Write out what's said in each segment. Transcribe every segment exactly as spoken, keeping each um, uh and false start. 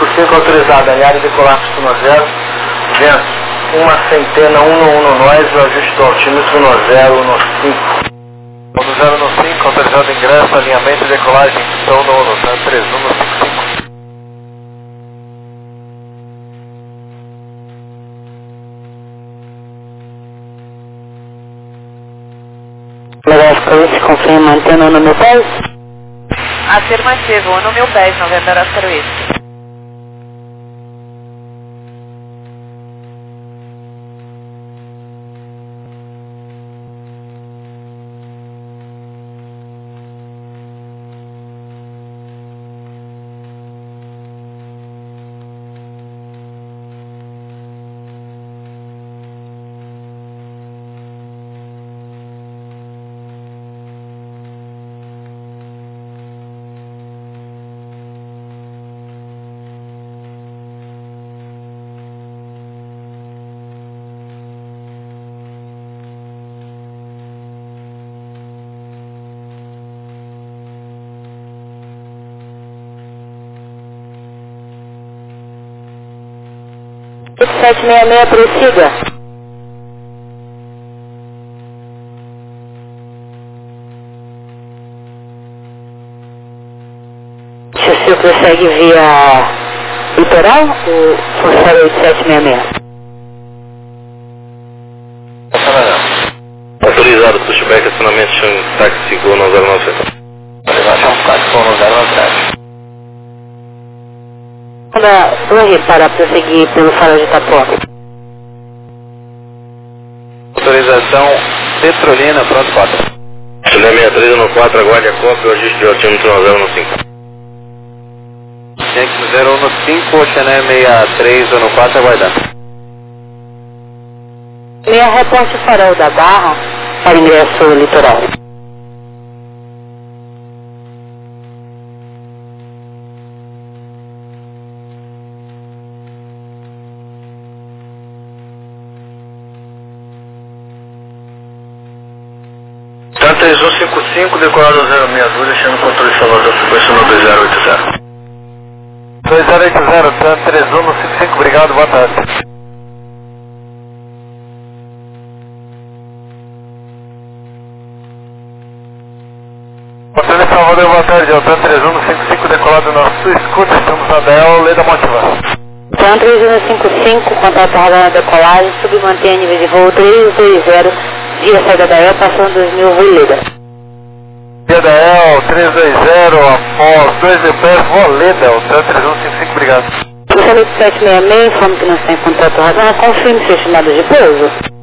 cinco cinco autorizado, alinhar e decolar costuma zero, vento. Uma centena, um no um no nós, o ajuste do altímetro no zero, no cinco. No zero no cinco, autorizado ingresso, alinhamento e decolagem, som no uno, tá três um no cinco cinco. Legal, Oscar, confirma antena no meu dez? Afirmativo, no meu dez, noventa Oscar Whisky. sete seis seis, prossiga. Se o senhor prossegue via litoral ou forçar oito sete seis seis? Autorizado, pushback, acionamento, táxi, gol no zero nove sete. Elevação táxi, gol no zero nove sete. Torre para prosseguir pelo farol de Itapuã. Autorização Petrolina, pronto quatro. Chile sessenta e três no quatro, aguarde a cópia, o ajuste de altímetro no zero no cinco. zero um no cinco, Chile sessenta e três no quatro, aguardando. Meia reporte farol da Barra para ingresso litoral. três um cinco cinco, decolado zero seis dois, deixando o controle salvador da frequência no dois zero oito zero. dois zero oito zero, Tan três um no cinco cinco, obrigado, boa tarde. Controle Salvador, boa tarde, é o Tan três um no cinco cinco, decolado na sua escuta, estamos na D E L, Leda Motiva. Tan três um no cinco cinco, contato radar na decolagem, submantém nível de voo três dois zero, via saída da E L, passando dois mil, voo Leda. Via da E L, três dois zero, após dois mil pés, voo Leda, o Tan três um cinco cinco, obrigado. oito sete seis seis, informe que não está em contato radar, confirme seu chamado de pouso.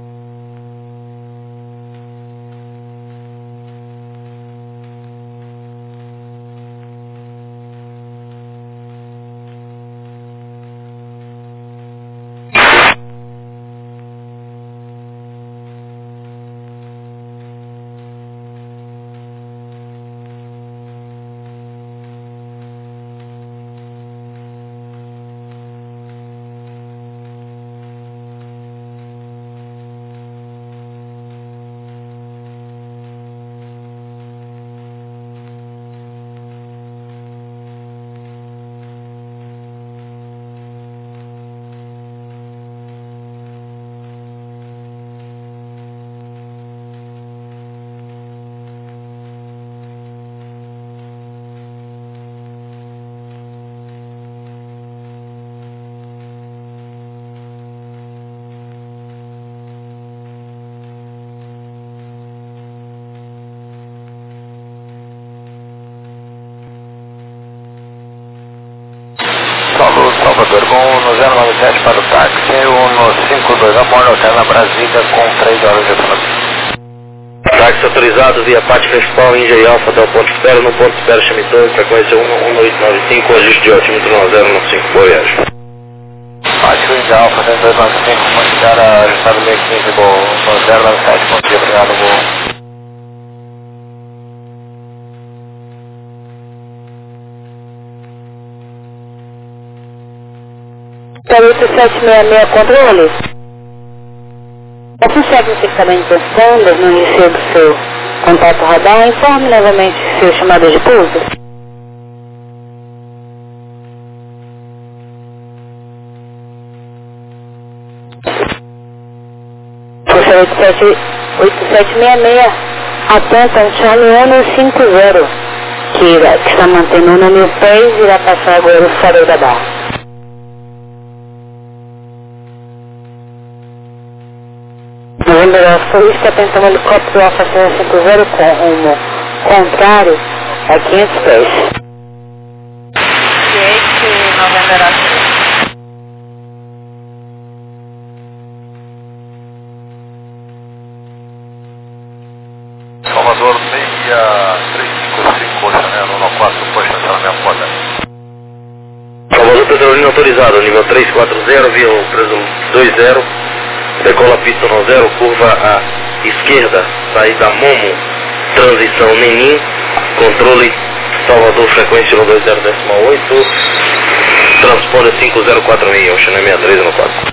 Salvador, com no zero nove sete para o táxi, um no cinco dois, a bordo hotel na Brasília com três horas de atraso. Táxi autorizado via Pátio Respawn, Inge Alfa até o ponto espera, no ponto espera Chamitor, frequência um um oito nove cinco, ajuste de altímetro no zero nove cinco, boa viagem. Pátio Inge Alfa, dois nove cinco, ponto espera, ajustado meio quinze, gol, no zero nove sete, bom dia, obrigado, gol. oito sete seis seis, controle. Você segue o fixamento de transponder, não recebe o seu contato radar, informe novamente seu chamado de pouso. oito sete seis seis, atenta um Charlie Ono cinco zero, que, que está mantendo um mil pés e irá passar agora o farol da barra. Novembro Oscar Whisky, atenta um helicóptero Alfa cinco zero com rumo contrário a quinhentos pés. Jake, Novembro Oscar. Salvador seis três cinco cinco, Chanel um quatro, foi estacionamento moderno. Salvador Petrolina autorizado, nível três quatro zero, via o presumo dois zero, decola pista no zero, curva à esquerda, saída Momo, transição Nenim, controle Salvador, frequência dois zero oito, transponder cinco zero quatro seis, Chanel sessenta e três no quatro.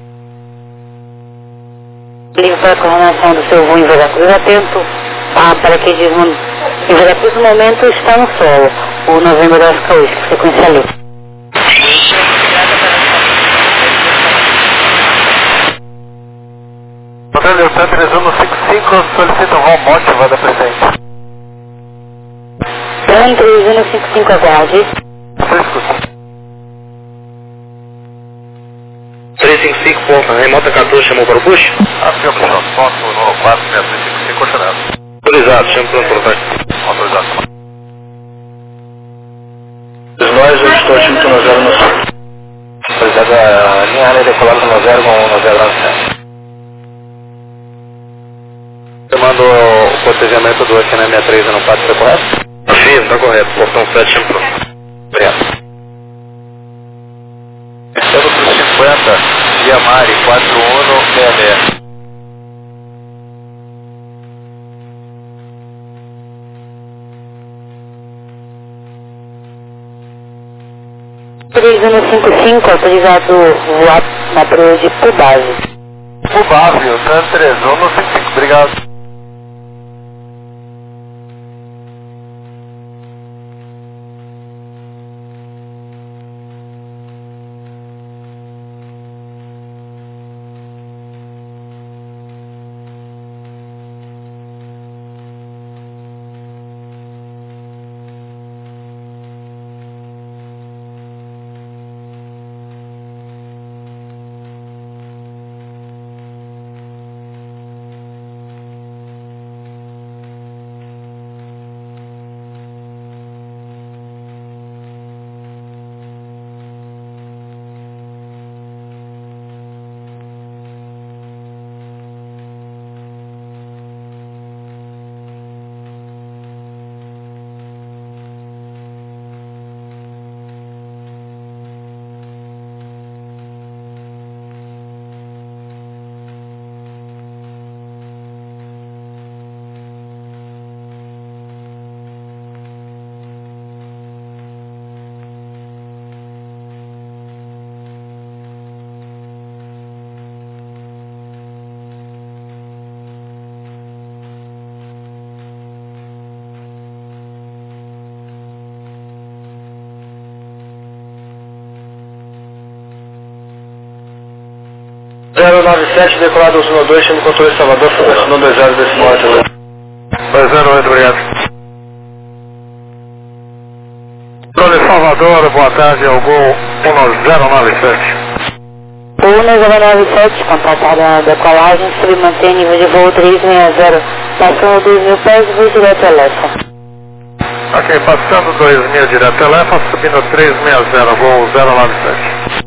Ligo para a coordenação do seu voo em Veracruz, atento. Ah, para que diz em Veracruz no momento está no solo, o Novembro Oscar Whisky, frequência ali. Hotel Delta três um cinco cinco, solicita um voo motiva da presente. Dan três um cinco cinco, aguarde. Estou escutando. três cinco cinco, ponto, remota quatorze, chamou para o push? Afirmação, ponto no quatro seis cinco cinco, Chanel. Autorizado, chama para o protótipo. Autorizado. Nós, eu estou título no zero no sul. Autorizado a linha área decolada no zero com no zero sete. Você manda o protegimento do H N M sessenta e três no quatro, está correto? Sim, está correto. Portão sete, chama para o. Obrigado. Estamos para o cinquenta, Via Mari, quatro um seis seis. três um cinco cinco, autorizado voar na prova de Pubase. Pubase, o Tan três um cinco cinco, obrigado. zero nove sete, decolado um dois, chama o controle Salvador, frequência dois zero decimal oito. dois zero oito, obrigado. Controle Salvador, boa tarde, é o Gol um zero nove sete. O um zero nove sete, contatada a decolagem, submantém nível de voo três seis zero, passando dois mil pés, voo direto a Lefa. Ok, passando dois mil direto a Lefa, subindo três seis zero, Gol zero nove sete.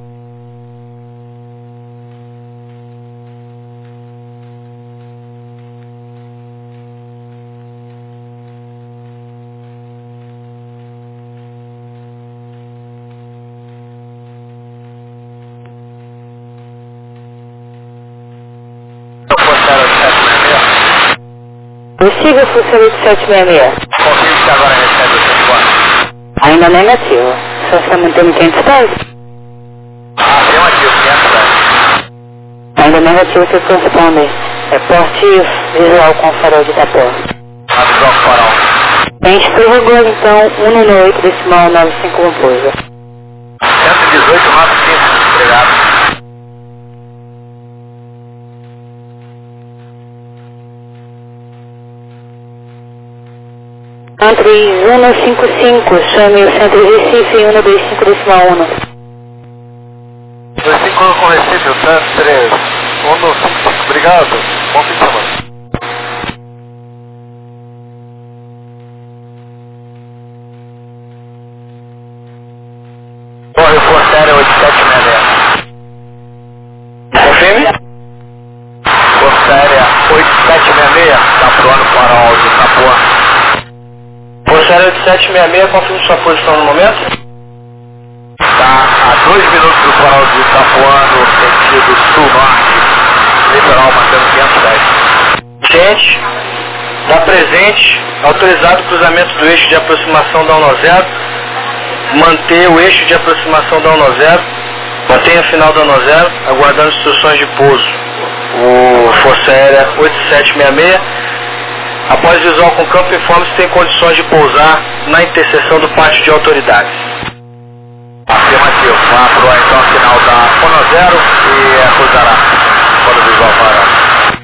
Possível funcionamento de sete seis seis. Confirme que agora recebe o telefone. Ainda negativo. Só está mantendo quinhentos pés? Afirmativo, quinhentos pés. Ainda negativo, você responde. É porte visual com farol de tapão. A visão com farol. A gente prorrogou então um nove oito decimal nove cinco um pouso. cento e dezoito, nove cinco, obrigado. Três um cinco cinco, chame o centro de Recife um dois cinco decimal um. dois cinco com Recife, o centro três um cinco cinco, obrigado, bom fim de semana. Corre Força Aérea oito sete seis seis. Confirme? Força Aérea oito sete seis seis, está pro ano farol de Itapuã. Força Aérea oito sete seis seis, confirme sua posição no momento? Está a dois minutos do farol de Itapuã no sentido sul-norte, litoral mantendo quinhentos dez. Gente, está presente, autorizado o cruzamento do eixo de aproximação da um zero, manter o eixo de aproximação da um zero, mantenha a final da um zero, aguardando instruções de pouso. O Força Aérea oito sete seis seis, após visual com campo, informe se tem condições de pousar na interseção do pátio de autoridades. Afirmativo, vá pro então final da um zero e é, cruzará quando o visual parar.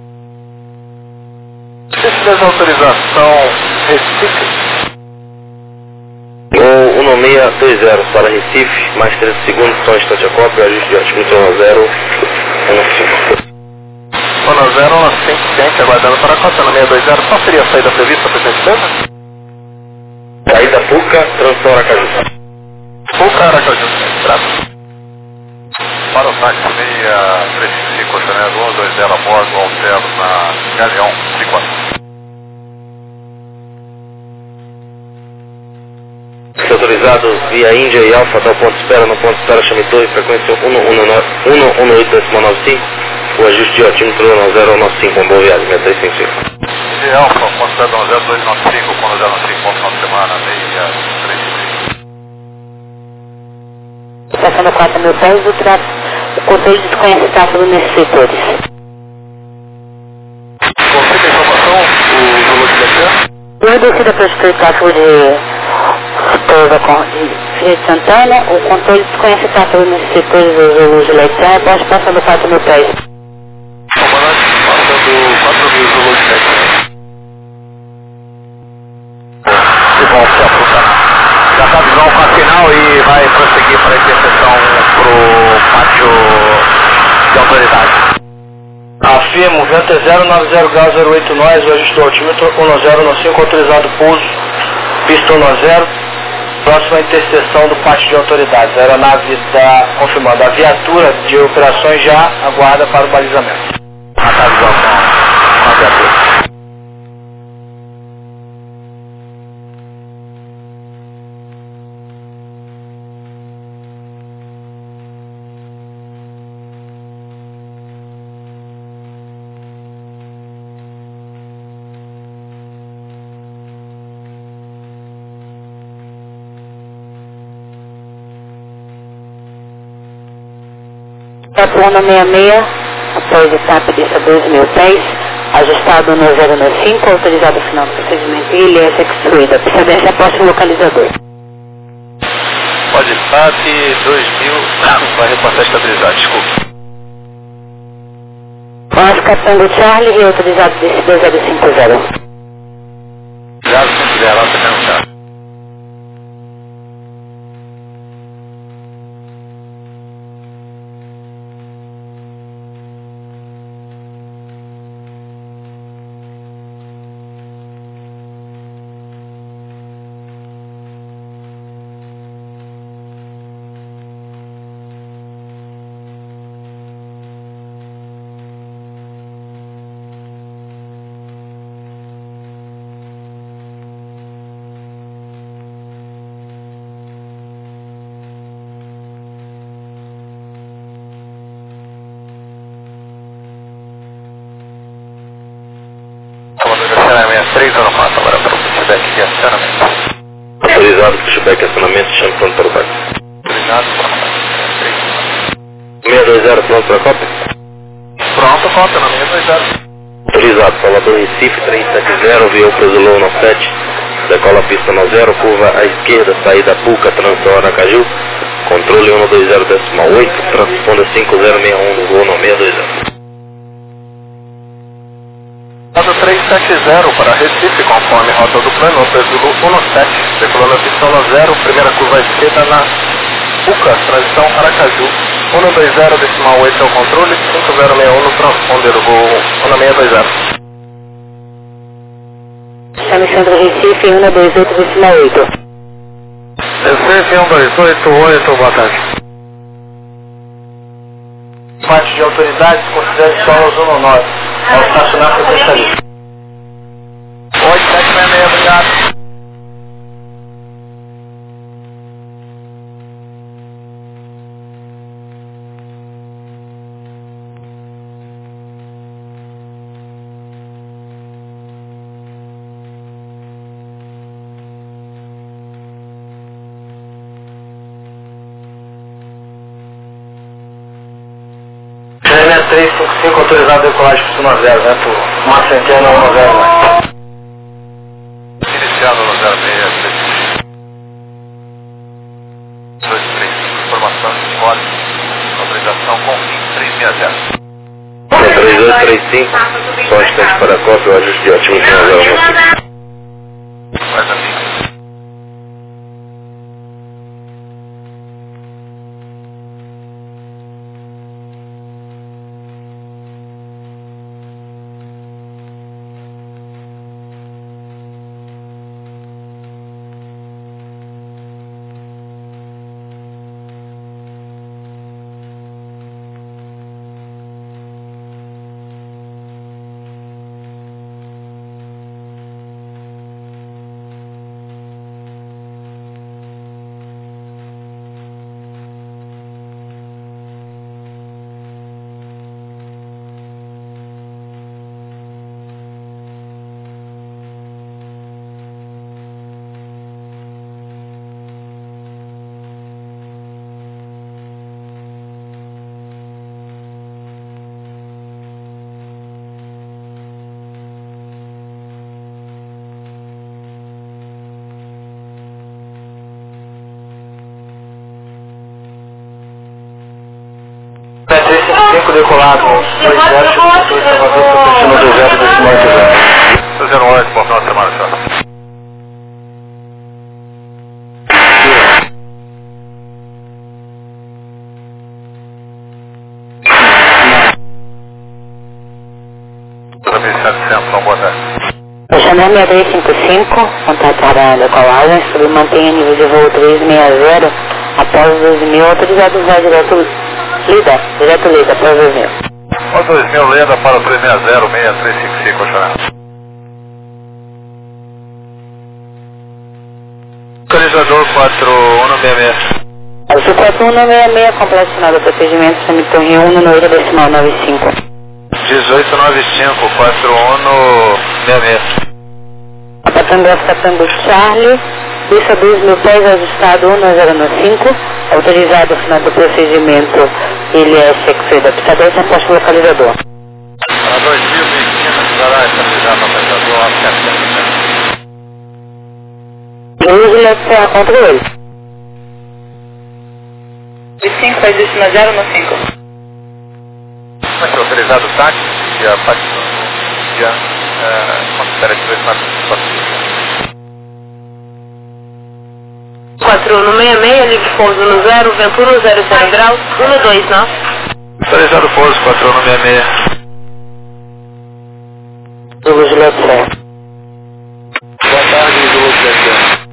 Certeza autorização Recife. Gol um seis dois zero para Recife, mais trinta segundos, só instante a cópia, ajuste de altimetro um zero um cinco. um zero um cinco, quente, aguardando para a cota no seis dois zero, qual seria a saída prevista, por gentileza? Saída Puca, transição Aracaju. Puca, Aracaju, trato. Para o táxi seis três cinco, Chanel um dois zero a bordo, altero na Galeão cinco quatro. Autorizado via Índia e Alfa até o ponto de espera, no ponto de espera chame torre, frequência um um oito decimal nove cinco, o ajuste de altímetro um zero nove cinco, uma boa viagem, seis três cinco cinco. De Alfa, ponto de espera um zero dois nove cinco, quando zero nove cinco, ponto final de semana, meia três cinco. Passando quatro mil pés, o, tra... o controle desconhece o tráfego nesses setores. Confirma a informação, o Zulu de Dexter? Eu descida para o tráfego de Pousa com de Santana, o controle desconhece o tráfego nesses setores do Zulu de Leitão, após passando quatro mil pés. Comandante, passando quatro mil Zulu de Dexter. Que bom que aproximar. Já está visão com a final e vai prosseguir para a interseção para o pátio de autoridade. Afirmo, vento é zero nove zero graus zero oito nós, o ajuste do altímetro um zero nove cinco, autorizado pouso, pista um zero, próxima interseção do pátio de autoridades. A aeronave está confirmando. A viatura de operações já aguarda para o balizamento. A visão com a viatura. Itapuana seis seis, após etapa de dois mil pés, ajustado no zero nove cinco, autorizado o final do procedimento I L S excluída. Procedência após o localizador. Pode estar de dois mil, vai reportar estabilidade, desculpe. Oscar Tango Charlie, reautorizado desse dois zero cinco zero. zero cinco zero, lá também não tá. três zero quatro, agora para o feedback de acionamento. Autorizado pushback acionamento, chame pronto para o táxi. Autorizado para seis dois zero, pronto para a cópia? Pronto, cópia na seis dois zero. Autorizado, Salvador Recife, três sete zero, viu para o Zulu nove sete, decola pista nove zero, curva à esquerda, saída Puca, transição Aracaju, controle um dois zero decimal oito, transponda cinco zero seis um no voo no seis dois zero. Rota trezentos e setenta para Recife, conforme rota do plano, Pesulo dezessete, decolando a pista no zero, primeira curva à esquerda na Puca, transição Aracaju, cento e vinte, decimal oito é o controle, cinco zero seis um no transponder, o gol cento e vinte. Chame Centro Recife, cento e vinte e oito, decimal oito. Recife cento e vinte e oito, oito, boa tarde. Parte de autoridades, considere só a Zona Norte, ao estacionar para o especialista. oito sete seis seis, obrigado. trezentos e cinquenta e cinco, autorizado a decolagem por cima zero, né, por uma centena um zero, né? Iniciado no zero seis, dois três cinco, informação de código, autorização com fim trezentos e sessenta. três dois três cinco, só um instante para a cópia, o ajuste de ótimo final zero um. Faz a minha. trezentos e cinco decolado, dois zero, dois Salvador, Supercima do zero, decimal oito zero. zero oito, bom final de semana, senhor. setecentos, boa tarde. Chamando a três cinco cinco, contatar a decolagem, sobre mantenha nível de voo trezentos e sessenta após doze mil, autorizado vai direto lida, direto lida, após dois mil. O dois mil lenda para o trezentos e sessenta, seis três cinco cinco, Oxalá. Localizador quatro um seis seis. Azul quatro um seis seis, completo do procedimento, Semitom Rio um, número decimal nove cinco. dezoito noventa e cinco, quatro um seis seis. Apatangas Catango Charlie, pista dois mil pés, ajustado um zero cinco, autorizado final do procedimento, ele é sexo da pista dez, aposto do localizador. Para dois mil e quinhentos, será estabilizado no localizador, sete. Use left contra ele. cinco, faz isso na zero no cinco. Vai ser autorizado o táxi e a parte e a considera que dois quatro quatro um seis seis, livre pouso no zero, Ventura zero zero graus, um dois nove. Autorizado pouso quatro um seis seis. Use left. Boa tarde, Zulu Juliette.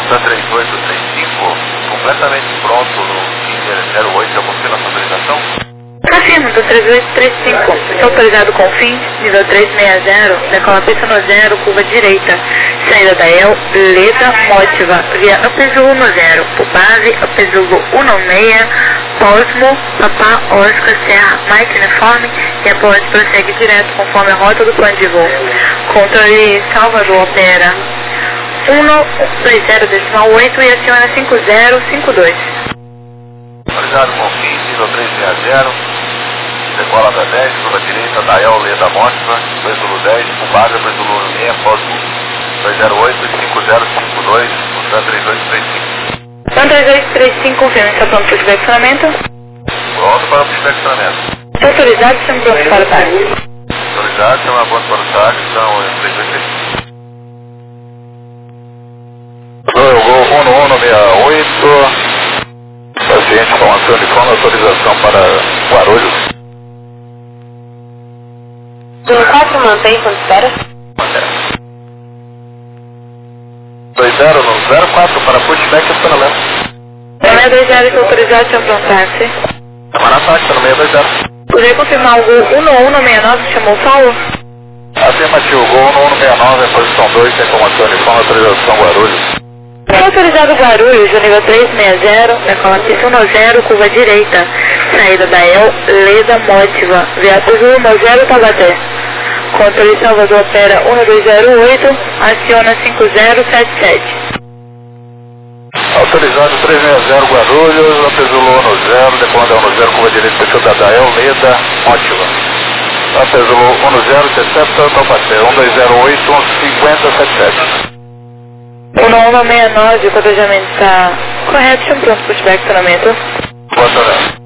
Alfa três oito três cinco, completamente pronto no quinze zero oito, já confirma a autorização? Confirmo, do três oito três cinco. Estou autorizado com fim, nível trezentos e sessenta, decola pista no zero, curva direita, saída da E L, Leda, Mótiva, via Upzulu no zero, por base, Upzulu cento e seis, Cosmo, Papá, Oscar, Serra, Mike Uniforme, e após prossegue direto conforme a rota do plano de voo. Controle Salvador opera cento e vinte oito e aciona cinco zero cinco dois. Autorizado com fim, nível trezentos e sessenta, decola da dez, curva direita, da E L, Leda, Mótiva, Upzulu dez, por base, Upzulu seis, Cosmo dois zero oito cinco zero cinco dois, Alfa três oito três cinco. Então três oito três cinco, confirma, está pronto para o inspecionamento? Pronto para o inspecionamento. Está autorizado, estamos prontos para o táxi. Autorizado, chama a ponto para o táxi, são três oito três cinco. Eu vou um um seis oito, paciente com ação de fome, autorização para Guarulhos. um quatro mantém quando espera. dois zero no zero quatro para pushback e estacionamento. seis dois zero, está autorizado, estamos pronto para o táxi. Camarada táxi, no seis dois zero. Poderia confirmar o gol um um seis nove que chamou o Paulo? Afirmativo, gol um um seis nove, posição dois, tem como ação de fome, autorização Guarulhos. Está autorizado Guarulhos, o nível trezentos e sessenta, decola pista no zero, curva direita, saída da E L, Leda, Mótiva, via Azul no zero, Tabaté. Controle Salvador opera um dois zero oito, aciona cinco zero sete sete. Autorizado trezentos e sessenta Guarulhos, Apezulu no zero, decolando no zero, curva direita, pista da E L, Leda, Mótiva. Apezulu um zero, intercepta, Tabaté, um dois zero oito, cinco zero sete sete. um um seis nove, o cotejamento está correto, estamos prontos para o inspecionamento. Boa tarde.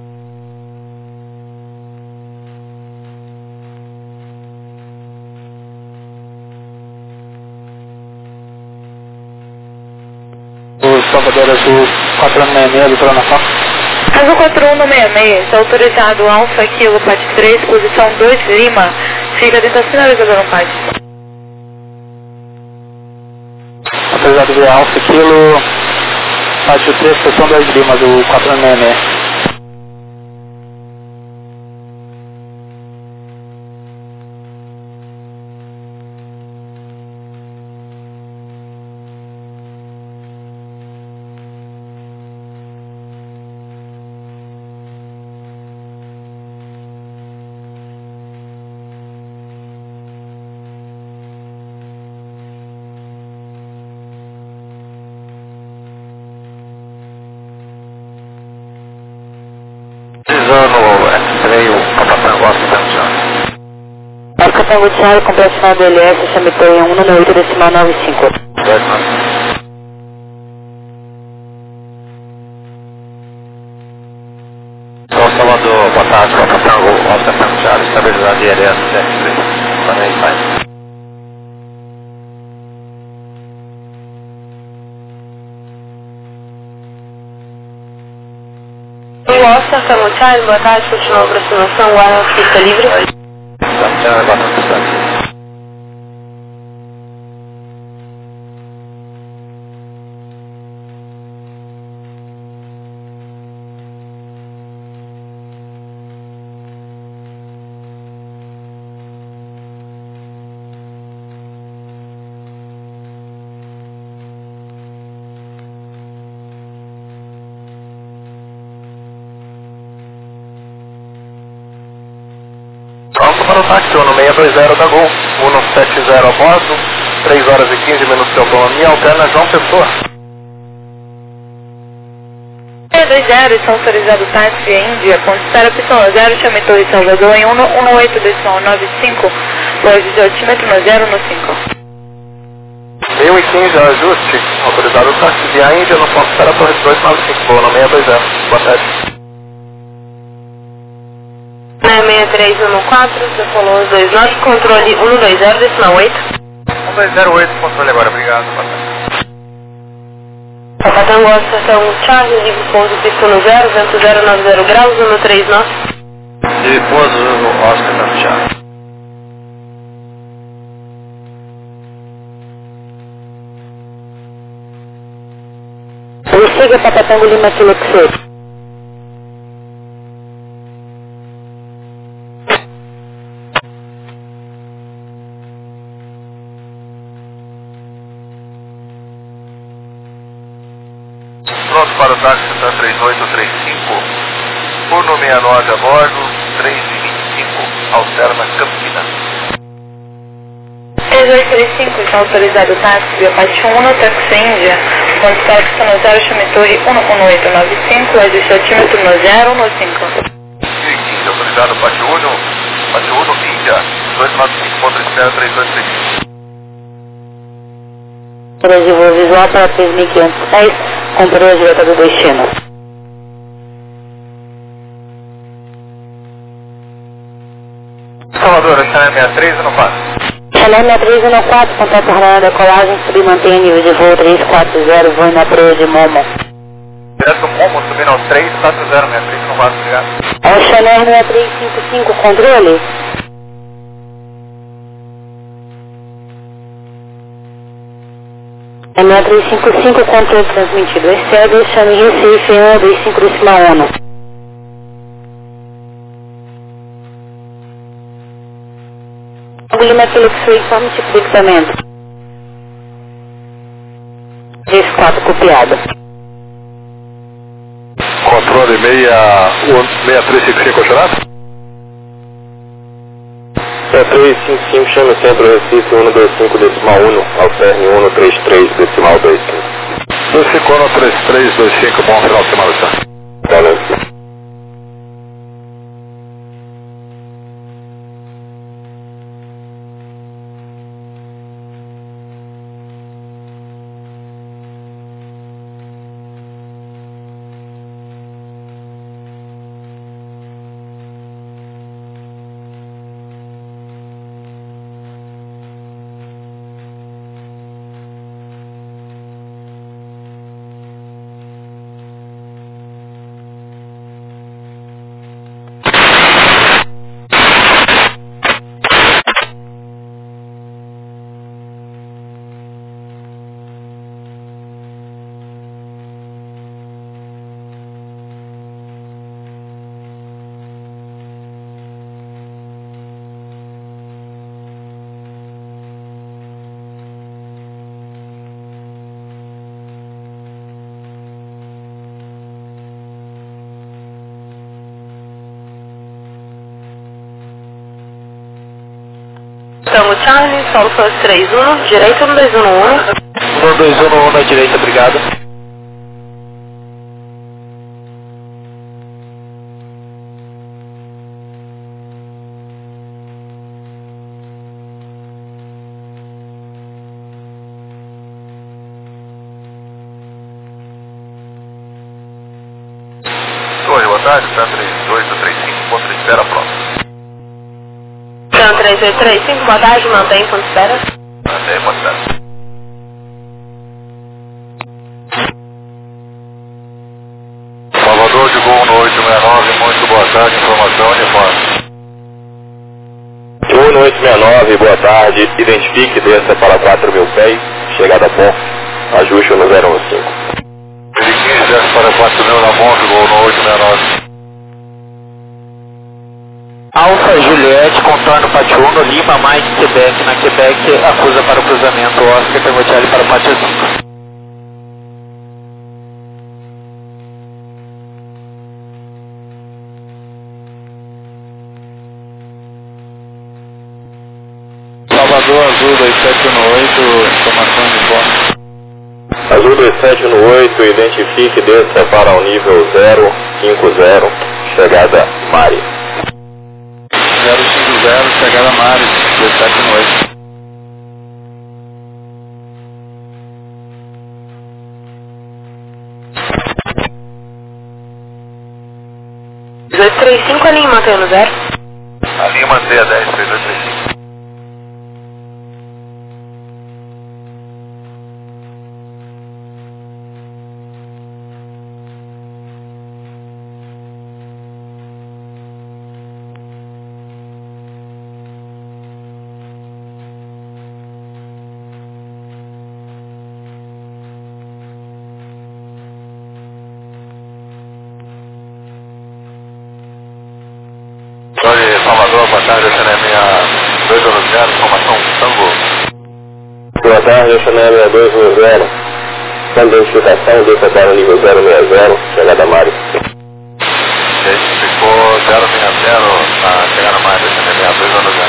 O Salvador Azul quatro um seis seis, doutora Ana Paula. Azul quatro um seis seis, está autorizado Alfa Kilo Pat três, posição dois Lima, fica dentro da sinalizadora no Pat. Autorizado via Alfa Kilo, Pátio três, posição dois Lima, do quatro um seis seis. Precisando X-Ray, o Papatango, Alfa Marca Tango Thiago, complexo do L S, chamitou em um no oito decimal nove cinco. São Salvador, boa tarde, Papatango, Alfa Thiago, estabilidade I L S, X-Ray, também faz. O Oscar, Tango Charlie, boa tarde, continua a aproximação, o ar pista livre. Santiago, boa tarde, Santiago. Pronto para o táxi, no seis dois zero da Gol, cento e setenta a bordo, três horas e quinze minutos de autonomia, alterna João Pessoa. seis dois zero, estão autorizados táxi Índia, ponto espera pista zero, chame Torre Salvador em um um oito decimal nove cinco, voz de altímetro no zero no cinco. mil e quinze, ajuste, autorizado o táxi via Índia, no ponto espera Torre dois nove cinco, boa, no seis dois zero, boa tarde. seis seis três um quatro, decolou dois nove, controle um dois zero decimal oito. um dois zero oito, controle agora, obrigado, boa tarde. Papatango, estação Charlie, livre pouso, pista no zero, vento zero nove zero graus, um três nove. E pouso, Oscar, Santiago. Siga Papa Tango Lima Kilo X. Pronto para o táxi Santa três oito três cinco, turno sessenta e nove a bordo, três e vinte e cinco, alterna Campinas. três oito três cinco, está autorizado o táxi via Pátio um, táxi Índia, ponto táxi no zero, chame torre um um oito nove cinco, ajuste altímetro no zero um cinco. quinze, autorizado Pátio um, Pátio um, Índia, dois nove cinco, ponto espera três oito três cinco. De voo visual para três mil quinhentos e dez, controle direto do destino. Salvador, a Chanel sessenta e três e não passa. Chanel sessenta e três e não quatro, contato radar da decolagem, subir mantém nível de voo três quatro zero, voo na proa de Momo. Direto do Momo, subindo ao três quatro zero sessenta e três, não passa, obrigado. É o Chanel sessenta e três cinquenta e cinco, controle? sessenta e três cinquenta e cinco, controle transmitido. Excede, chame Recife um dois cinco decimal ONU. Lima Kilo X-Ray, informe tipo de equipamento. três quatro copiado. Controle seis três cinco cinco, Oxalá? seis três cinco cinco, chame Centro Recife um dois cinco decimal um, alterne um três três decimal dois cinco. dois cinco um três três dois cinco, bom final de semana, tá? Valeu. Tango Charlie, Solo Force três um, direito um dois um um. um dois um um na direita, obrigado. Oi, boa tarde, tá três oito três cinco, ponto de espera próximo. Então, três oito três cinco, boa tarde, mantém ponto de espera. Até, boa tarde. Salvador de Gol no oito seis nove, muito boa tarde, informação uniforme. um oito seis nove, boa tarde, identifique, desça para quatro mil pés, chegada a ponto, ajuste no zero um cinco. quinze, desce para quatro mil na Monte, Gol no oito seis nove. Alfa Juliette, contorno Pátio um, Lima, Mike, Quebec, na Quebec, acusa para o cruzamento, Oscar Tango para Pátio cinco. Salvador Azul dois sete um oito, informação uniforme. Azul dois sete um oito, identifique, desça para o nível zero cinco zero, chegada Mari. zero cinco zero, chegada Mari, dois sete um oito. dois três cinco, a linha mantém no zero. A linha mantém a dez, três dois três cinco. tarde, essa é a minha dois um zero, informação Tango. Boa tarde, essa é a minha dois um zero. Com identificação, deixa para o nível zero seis zero, chegada Mário. Ficou zero seis zero na chegada Mário, essa é a minha dois um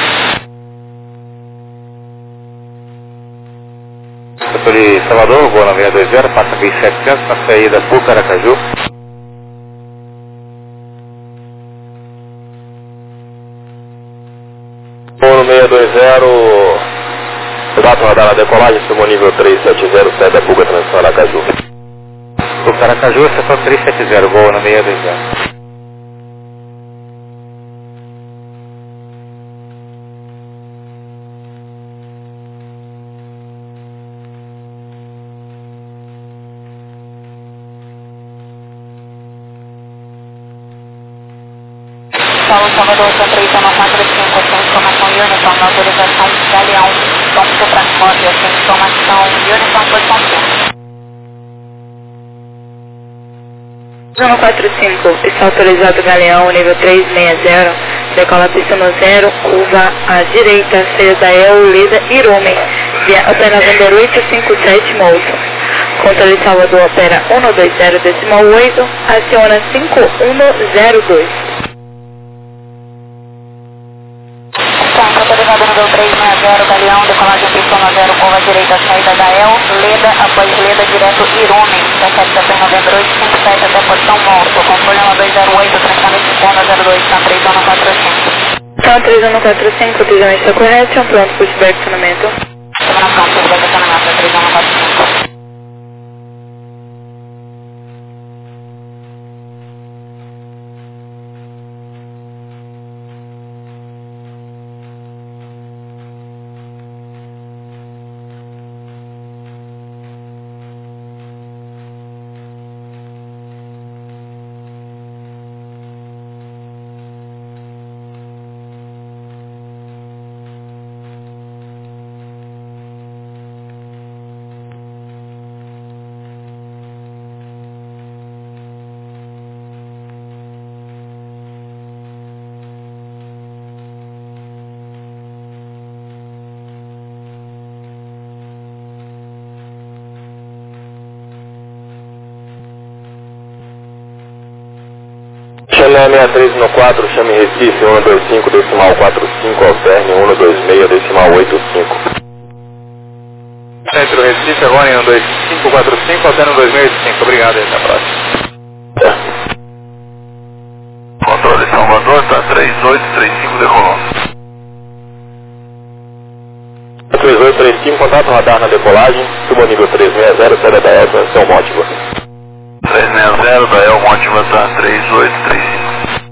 zero. Setor Salvador, vou na seis zero, passa mil e setecentos na saída Puca, Aracaju. Vou no seis dois zero, data rodar na decolagem, sumo nível três sete zero, saída Puca, transição Aracaju. Puca, Aracaju, setor três sete zero, vou na seis dois zero. Paulo Salvador, três um quatro cinco, sem informação Uniform, autorização Galeão, ponto Cracóvia, sem informação Uniform, posição cinco. um quatro cinco, está autorizado Galeão, nível três seis zero, decola pista no zero, curva à direita, Cedael, Leda, Irume, via opera November oito cinco sete, Molson. Controle Salvador, opera um dois zero, decimal oito, aciona cinco um zero dois. Autorizado nível três seis zero, Galeão, decolagem pista no zero, curva à direita, saída da El, Leda, após Leda, direto Irume, dezessete de novembro oito cinco sete até posição Molson. Controle um dois zero oito, trancamento cinco zero dois, está três um quatro cinco. Então, três um quatro cinco, o pedido está correto, pronto para o estacionamento. Semana pronto, para o estacionamento, três um quatro cinco. Chame seis três um quatro, chame Recife um dois cinco, decimal quatro cinco, alterne um dois seis, decimal oito cinco. Centro Recife agora em um dois cinco quatro cinco, alterne um dois seis oito cinco, obrigado, até a próxima. É. Controle Salvador, está três oito três cinco, decolou. três oito três cinco, contato radar na decolagem, subo nível três seis zero, saída da El, transição Mótiva. três seis zero, da El Mótiva, está três oito três cinco.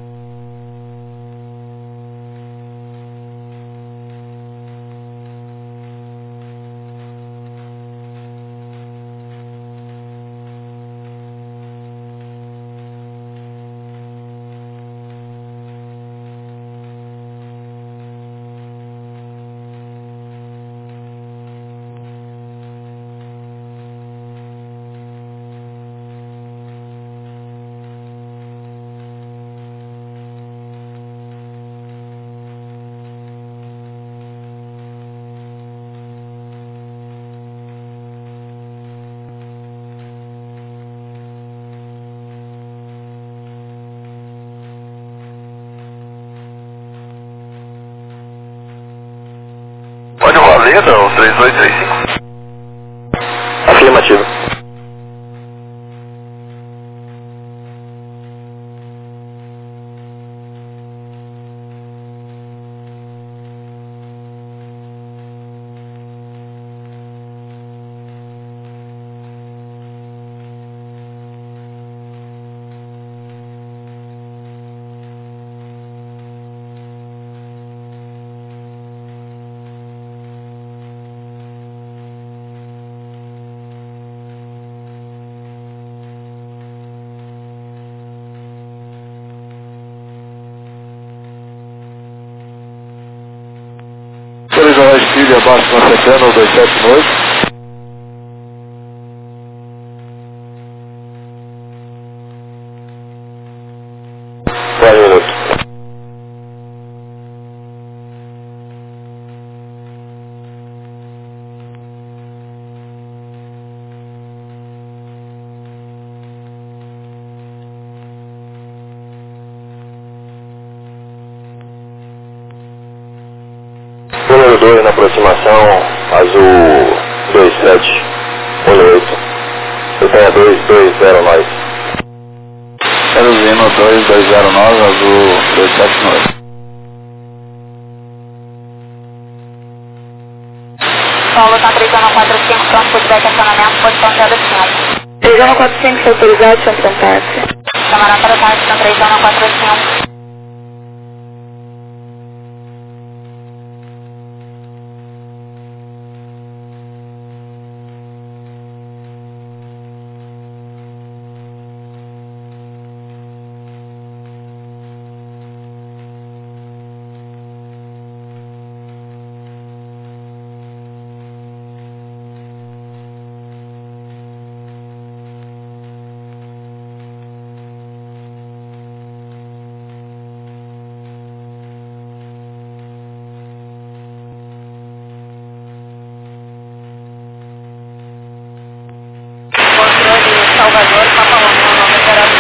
Pode valer, não, três oito três cinco. Afirmativo. Horizontal Estilha, abaixo na Centena, dois sete oito. Vai, minuto. zero dois na aproximação, azul dois sete um oito. Eu tenho dois dois zero nove. Reduzindo dois dois zero nove, azul dois sete nove. Paulo tá três um quatro cinco, pronto, feedback, acionamento, posição zero cinco. três um quatro cinco, está autorizado, chama para táxi. Camarão para táxi, são três um quatro cinco. Salvador, Papa Romeo, nome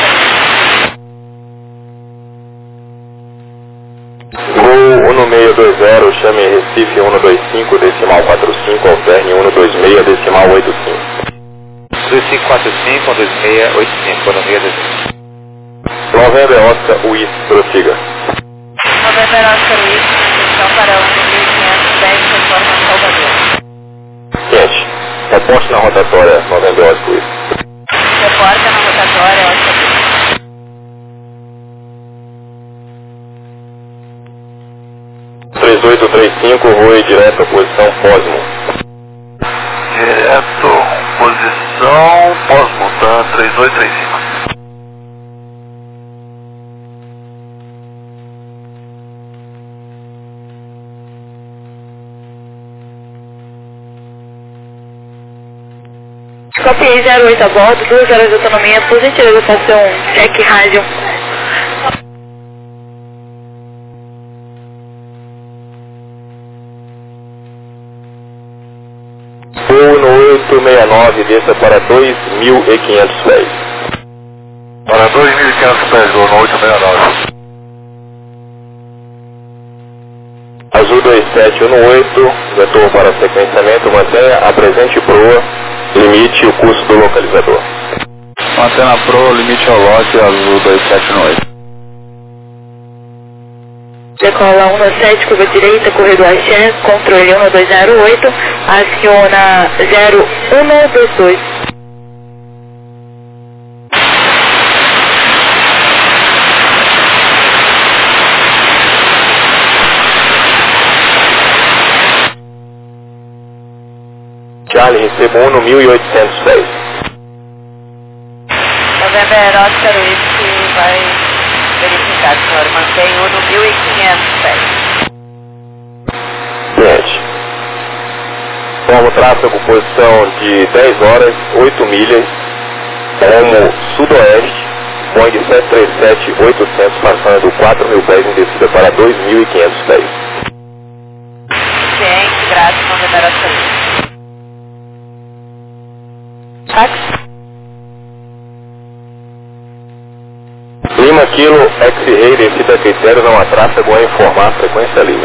operação. Gol um seis dois zero, chame Recife um dois cinco, decimal quatro cinco, alterne um dois seis, decimal oito cinco. dois cinco quatro cinco, um dois seis oito cinco, um seis dois cinco. Novembro Oscar, Whisky, prossiga. Novembro Oscar, Whisky, atenção para um mil quinhentos e dez, retorno a Salvador. Gente, reporte na rotatória Novembro Oscar, Whisky. Reporta na rotatória, Oscar. três oito três cinco, rua direto, posição Posmo. Direto, posição Posmo, tá? três oito três cinco. Copiei zero oito a bordo, duas horas de autonomia, por gentileza faça um check rádio. Um oito seis nove, desça para dois mil e quinhentos pés. Para dois mil e quinhentos pés, um oito seis nove. Azul dois sete um oito, vetor para sequenciamento, mantenha a presente proa, limite o curso do localizador. Antena Pro, limite ao lote, azul dois sete oito. Decola um sete, curva direita, corredor Axé, controle um dois zero oito, aciona zero um dois dois. Charlie, recebo um no mil e oitocentos pés. Novembro Oscar, Whisky, vai verificar, senhor. Mantém um no mil e quinhentos pés. Gente, como tráfego, posição de dez horas, oito milhas, rumo sudoeste, Boeing sete três sete oitocentos, passando quatro mil pés em descida para dois mil e quinhentos pés. Ciente, grátis, Novembro Oscar, Whisky. Táxi. Lima Kilo, X-Ray, descida a critério, não há tráfego a informar, frequência livre.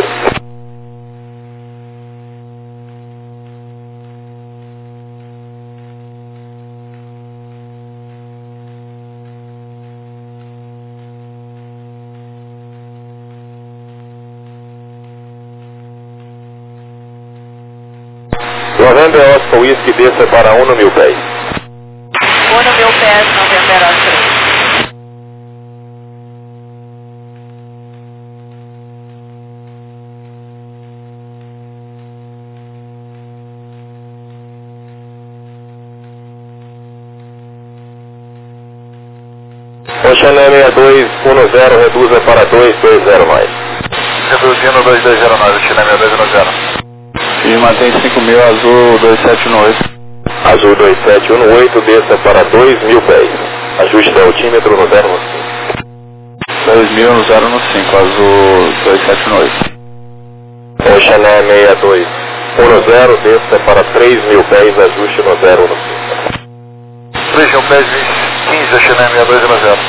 Novembro Oscar, Whisky, desça para um no mil pés. um no mil pés, Novembro Oscar, Whisky. Oceané seis dois um zero, reduza para dois dois zero mais. Reduzindo dois dois zero nove, Oceané seis dois um zero. E mantém cinco mil, azul dois sete um oito. Azul dois sete um oito, desça para dois mil pés. Ajuste do altímetro no zero no cinco. dois mil no zero no cinco, azul dois sete um oito. Oceané seis dois um zero, desça para três mil pés, ajuste no zero no cinco. três mil pés, quinze, Oceané seis dois um zero.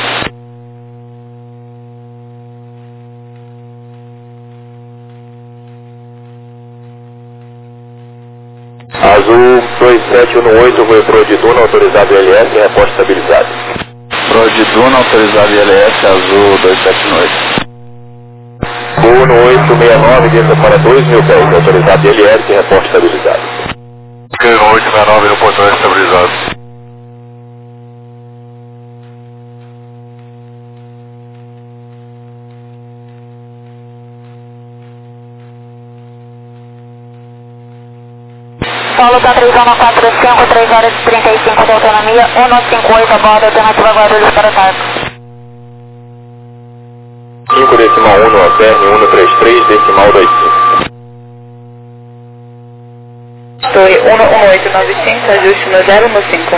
Azul dois sete um oito, voo pro de Duna, autorizado I L S, reposta estabilizado. Pro de Duna, autorizado I L S, azul dois sete um oito. Voo no oito seis nove, desça para dois mil pés, autorizado I L S, reposta estabilizado. Ok, no oito seis nove, no portão estabilizado. Solo para três um quatro cinco, três horas e trinta e cinco de autonomia, um nove cinco oito, a bordo, alternativa Guarulhos para o Tarco. cinco decimal um no Alterne, um três três, decimal dois cinco. Torre um um oito nove cinco, ajuste no zero no cinco.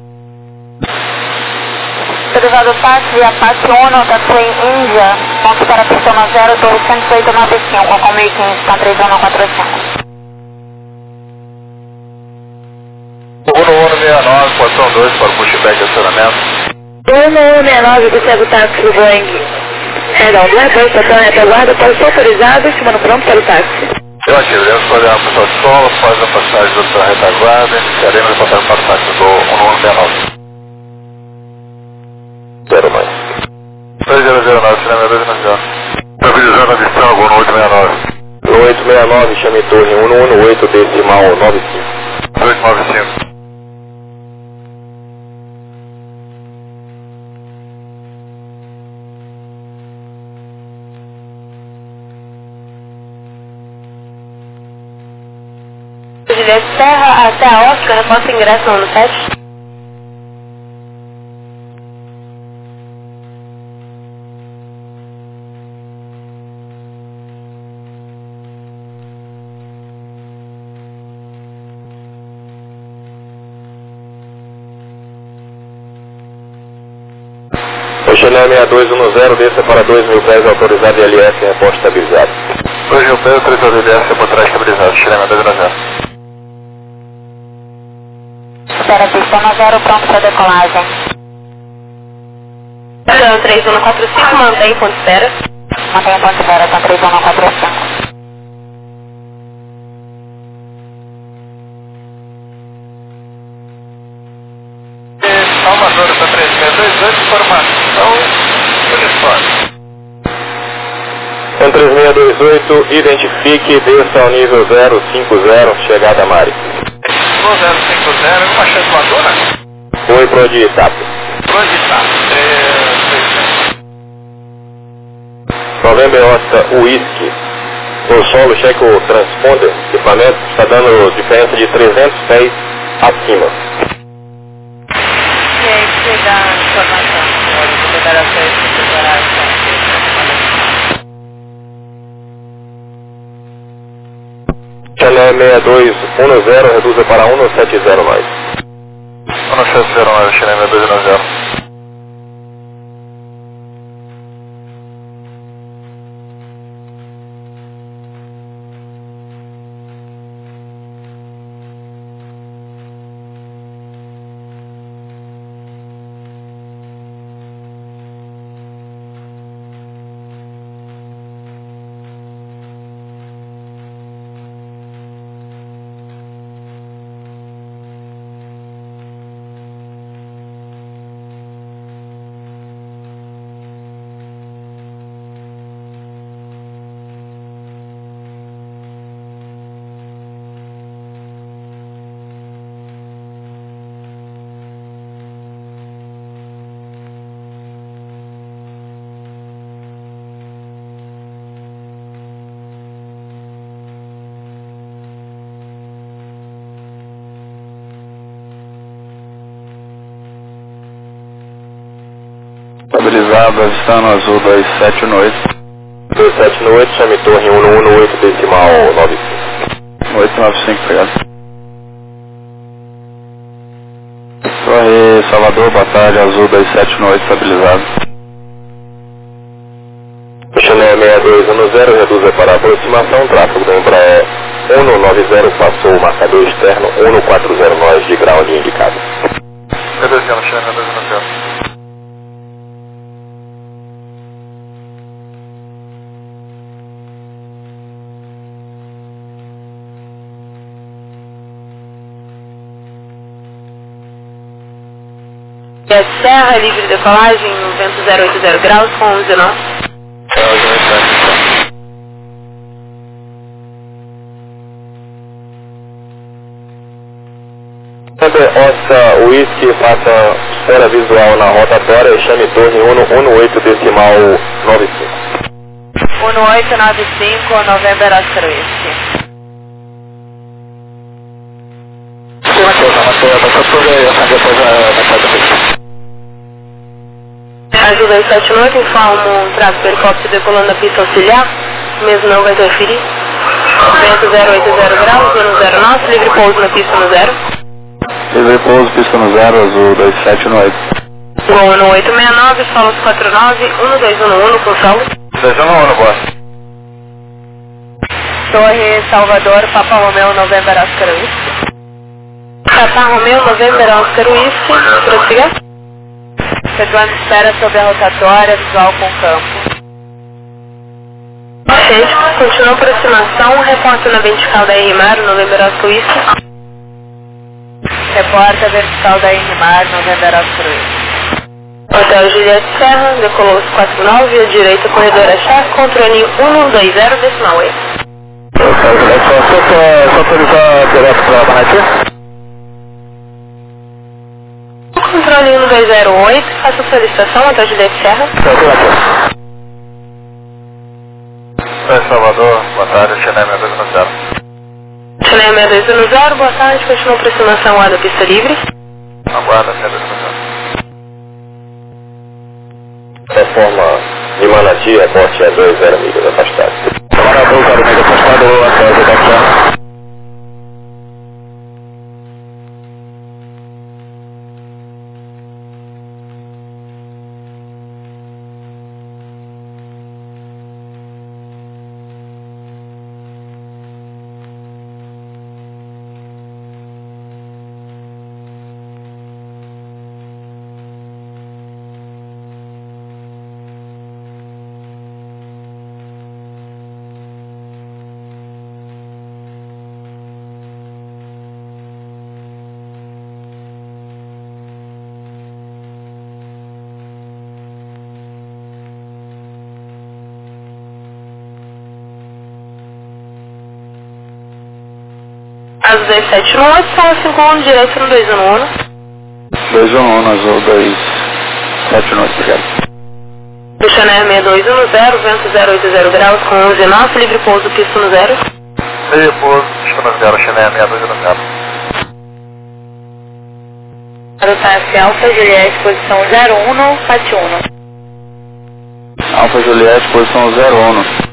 Autorizado táxi, via táxi um, taxi Índia, ponto para pista no zero, torre cento e oito nove cinco, com mil e quinze, está três um quatro cinco. Uno um seis nove, portão dois para o pushback de acionamento. um um seis nove, recebe o táxi do Boeing. Perdão, do Airbus, estação retaguarda, pode ser autorizado, estimando pronto para o táxi. Eu ativo, iremos fazer a posição de solo, após a passagem da retaguarda, iniciaremos a passagem para o táxi do um um seis nove. Zero mais. dois zero zero nove, cinema dois nove zero. Estabilizando a missão, voo no oito seis nove. No oito seis nove, chame torre um um oito, decimal nove cinco. oito nove cinco. Juliette Serra até a Oscar, reposta ingresso no sete. Chanel seis dois um zero, desça para dois mil pés, autorizado I L S, reposta estabilizado. dois mil pés, autorizado I L S, por trás estabilizado, Chanel dois zero zero. Espera pista no zero, pronto para decolagem. Então, três um quatro cinco, mantém ponto de espera. Mantenha ponto de espera, tá três um quatro cinco. Salvador, está três seis dois dois, informação uniforme. um três seis dois oito, identifique, desça ao nível zero cinco zero, chegada a Mari. No zero cinco zero, uma chance madura? Foi pro de Itape. Pro de Itape. Novembro Oscar, Whisky. No solo, cheque o transponder, equipamento, está dando diferença de trezentos pés acima. E aí, você dá a informação, senhor, de declarações temporárias. Chanel seis dois um zero, reduza para um sete zero mais. um sete zero mais, Chanel seis dois um zero. Estabilizado, avistando azul dois sete um oito. dois sete um oito, chame torre um um oito, decimal nove cinco. oito nove cinco, obrigado. Torre Salvador, boa tarde, azul dois sete um oito, estabilizado. Chanel seis dois um zero, reduza para aproximação, tráfego da Embraer um nove zero, passou o marcador externo um quatro zero nove de ground indicado. Reduzindo, Chanel dois um zero. É Serra, livre de decolagem, vento zero oito zero graus com onze nós. Oscar Whisky, faça esfera visual na rotatória e chame torre um oito decimal nove cinco. um oito nove cinco, November Oscar Whisky. Ajuda em sete noite, informa um tráfego do helicóptero decolando na pista auxiliar, mesmo não vai interferir. Vento zero oito zero graus, zero zero nove, livre pouso na pista no zero. Livre pouso, pista no zero, azul dois sete um oito. Gol um oito seis nove, solos quatro nove, um dois um um com solo. dois um um, boa. Torre Salvador, Papa Romeu, November Oscar Whisky. Papa Romeu, November Oscar Whisky, prossiga. Efetuando espera sobre a rotatória, visual com campo. Gente, continua a aproximação, reporta na vertical da R M A R, November Oscar Whisky. Reporta vertical da R M A R, November Oscar Whisky. Hotel Juliette Serra, decolou quatro nove, à direita, corredor-chefe, controle um dois zero, decimal oito. Hotel Juliette Serra, só autorizar direto para a Bahia? Controle um dois zero oito, faça solicitação, Hotel Juliette Serra. Oi, Salvador, boa tarde, Chennai seis dois um zero. Chennai seis dois um zero, boa tarde, continua a aproximação à da pista livre. Aguarda, seis dois um zero. Plataforma de Manati, aporte é dois zero milhas afastado. Agora dois zero milhas afastado, até o J. As dois sete um oito, são cinco um direito no dois um um. dois um um, azul dois sete um oito, obrigado. Do Chennai seis dois um zero, vento zero oito zero graus com onze nove, livre pouso, pista no zero. Livre pouso, pista no zero, Chennai seis dois um zero. Para o táxi Alfa Juliette, posição zero um sete um. Alfa Juliette, posição zero um.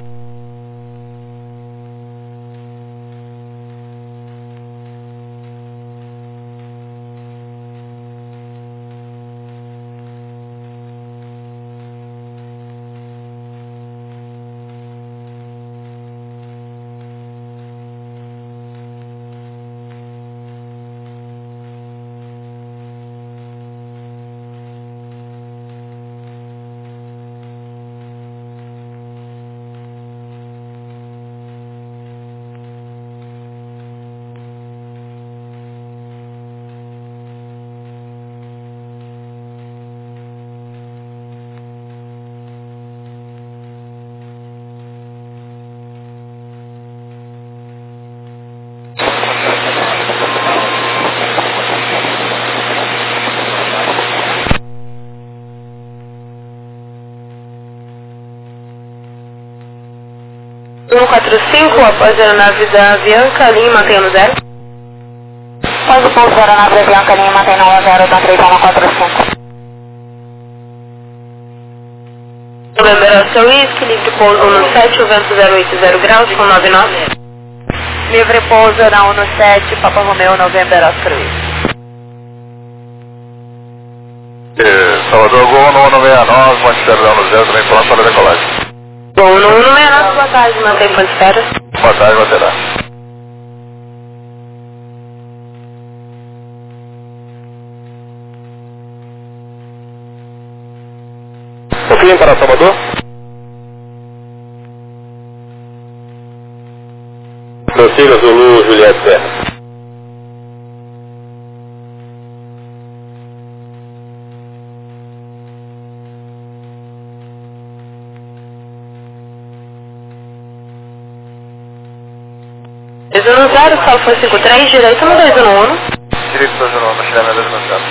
um quatro cinco, após a aeronave da Avianca, linha mantém no zero. Após o pouso da aeronave da Avianca, linha mantém no zero, da três um quatro cinco. November Oscar Whisky, livre pouso um sete, o vento zero oito zero graus com nove nove. Livre pouso na um sete, Papa Romeu, November Oscar Whisky. Salvador, Gol no um seis nove, Monte Perdão no zero, também pronto para a decolagem. Bom, no um seis nove, boa tarde, mantém ponto de espera. Boa tarde, baterá. Confirme para Salvador. Prossiga, Zulu, Juliette Serra. dois um zero, Salfão cinco três, direito no dois um um. Direito dois um um, Chilena dois um zero.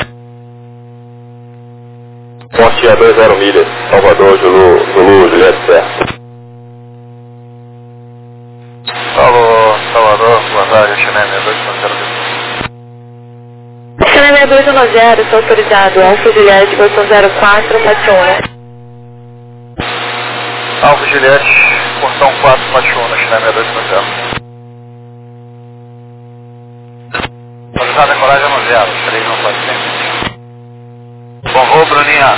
Ponte a dois zero milhas, Salvador, Zulu, Zulu, Juliette Serra. Alô, Salvador, boa tarde, Chilena dois um zero. Chilena dois um zero, estou autorizado, Alfa Juliette dois um zero quatro, Pationa. Alfa Juliette, portão quatro, Pationa, Chilena dois um zero. Autorizado a decolagem no zero, três um quatro cinco. Bom voo, Bruninha.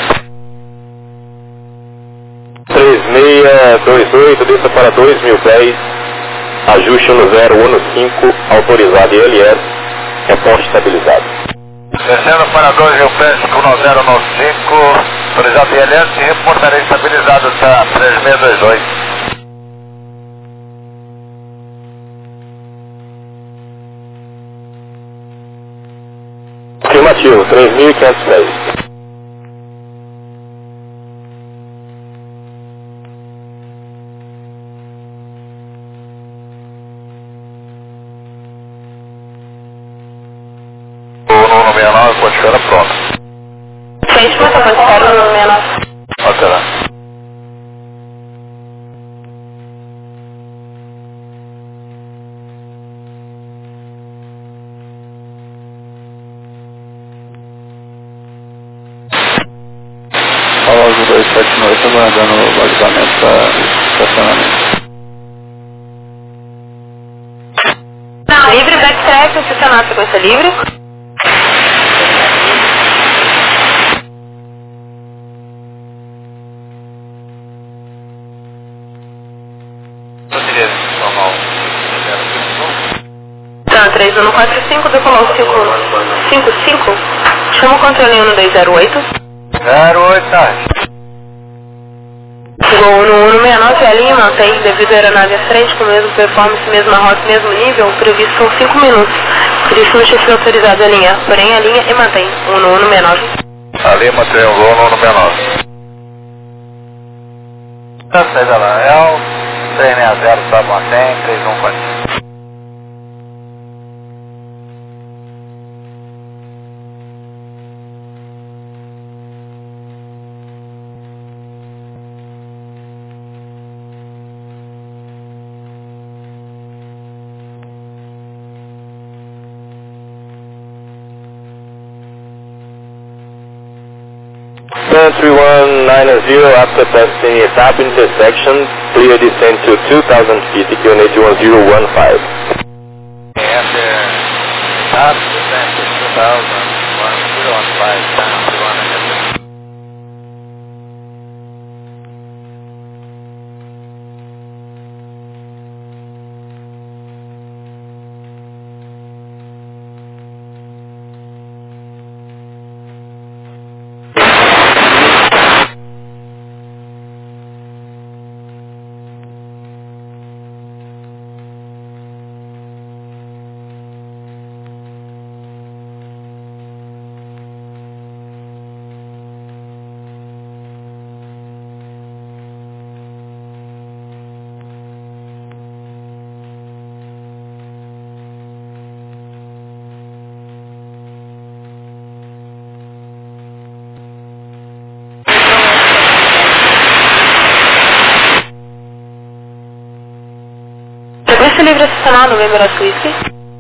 três seis dois oito, desça para dois mil pés, ajuste no zero um cinco, autorizado I L S, reporte estabilizado. Descendo para dois mil pés, com zero um cinco, autorizado I L S, reportarei estabilizado, tá, três seis dois oito. Afirmativo, três mil e quinhentos pés. No sessenta e nove, pode ficar pronto. Frente, mas pode ficar no sessenta e nove. Ok, lá. Olá, os dois sete nove, estou mandando o vazamento para estacionamento. Livre, backtrack, estacionar a sequência livre. Então, três um quatro cinco, decolou cinco cinco cinco. Chama o controle no dois zero oito. zero oito, tá. Gol no um sessenta e nove, a linha mantém, devido à aeronave à frente, com o mesmo performance, mesma rota, mesmo nível, o previsto são cinco minutos. Por isso não tinha sido autorizado a linha, porém a linha e mantém, um no um sessenta e nove. A linha mantém o voo no sessenta e nove. Tá, saída lá, é o três seis zero, tá, mantém, três um quatro cinco. three one nine zero, after passing a tap intersection, clear descent to two thousand feet, Q N H one zero one five. After tap descent to two thousand, one zero one five, down to one hundred. Sequência livre estacionar no November Oscar Whisky.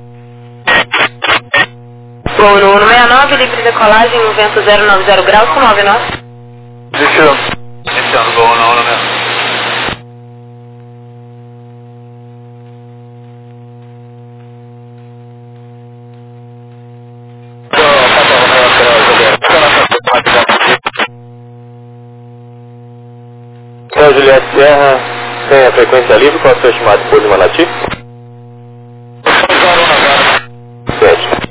Gol no um sessenta e nove, livre decolagem, um vento zero nove zero graus com nove nós. Iniciando. Iniciando o voo no mesmo. Então, Juliette Serra, tem a frequência livre, qual é o seu estimado de pouso de Manati? sete.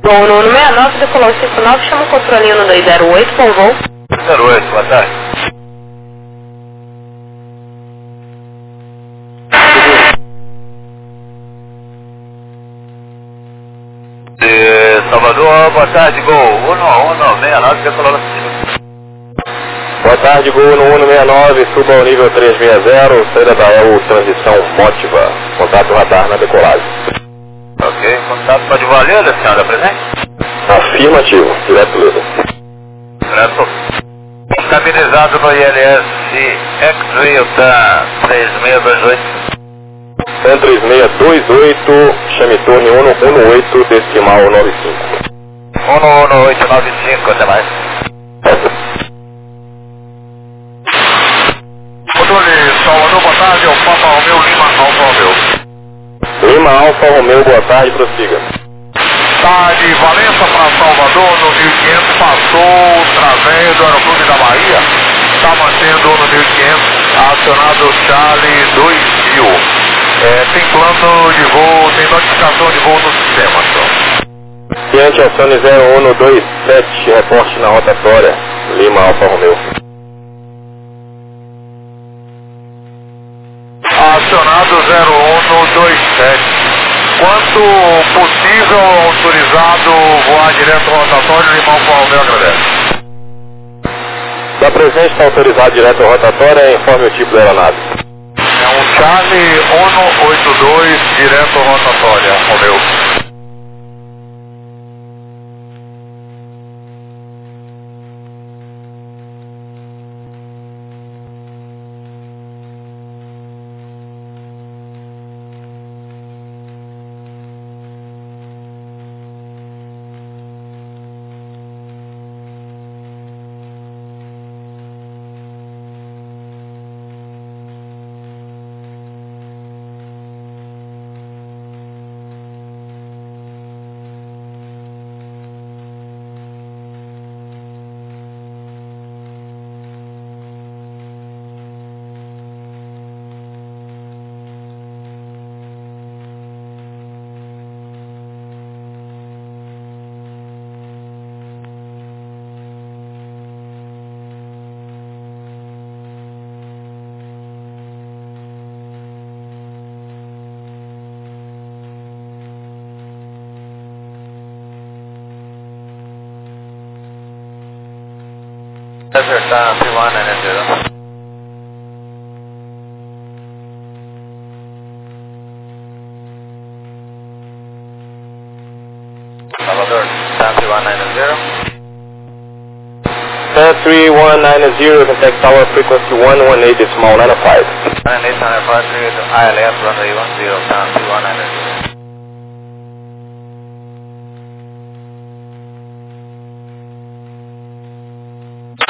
Bom, no sessenta e nove, decolar o cinco nove, chama o controlinho no dois zero oito, com voo. zero oito, boa tarde. De Salvador, boa tarde, Gol um um sessenta e nove, decolar o cinco. Boa tarde, Gol no um sessenta e nove, suba ao nível trezentos e sessenta, saída da E L, transição Mótiva, contato radar na decolagem. Ok, contato pode valer, Alessandra, presente? Afirmativo, direto Leda. Direto. Estabilizado no I L S X-Ray, tá três seis dois oito. três seis dois oito, chame torne um um oito, decimal nove cinco. um um oito nove cinco, até mais. Controle Salvador, boa tarde, é o Papa Romeu Lima Alfa Romeu. Lima Alfa Romeu, boa tarde, prossiga. Tá de Valença para Salvador, no mil e quinhentos, passou através do Aeroclube da Bahia, está mantendo no mil e quinhentos, acionado Charlie dois mil. É, tem plano de voo, tem notificação de voo no sistema, então. Cliente acione zero um dois sete, reporte na rotatória, Lima Alfa Romeu. Acionado zero um dois sete. Quanto possível, autorizado voar direto ao rotatório, Lima Alfa Romeu agradece. Da presente está autorizado direto ao rotatório, informe o tipo da aeronave. É um Charlie um oito dois, direto ao rotatório, Romeu. Acertar three one nine zero. Salvador, three one nine zero. three one nine zero, contact tower frequency one one eight decimal nine five. nine eight nine five, I L S runway one zero, three one nine zero.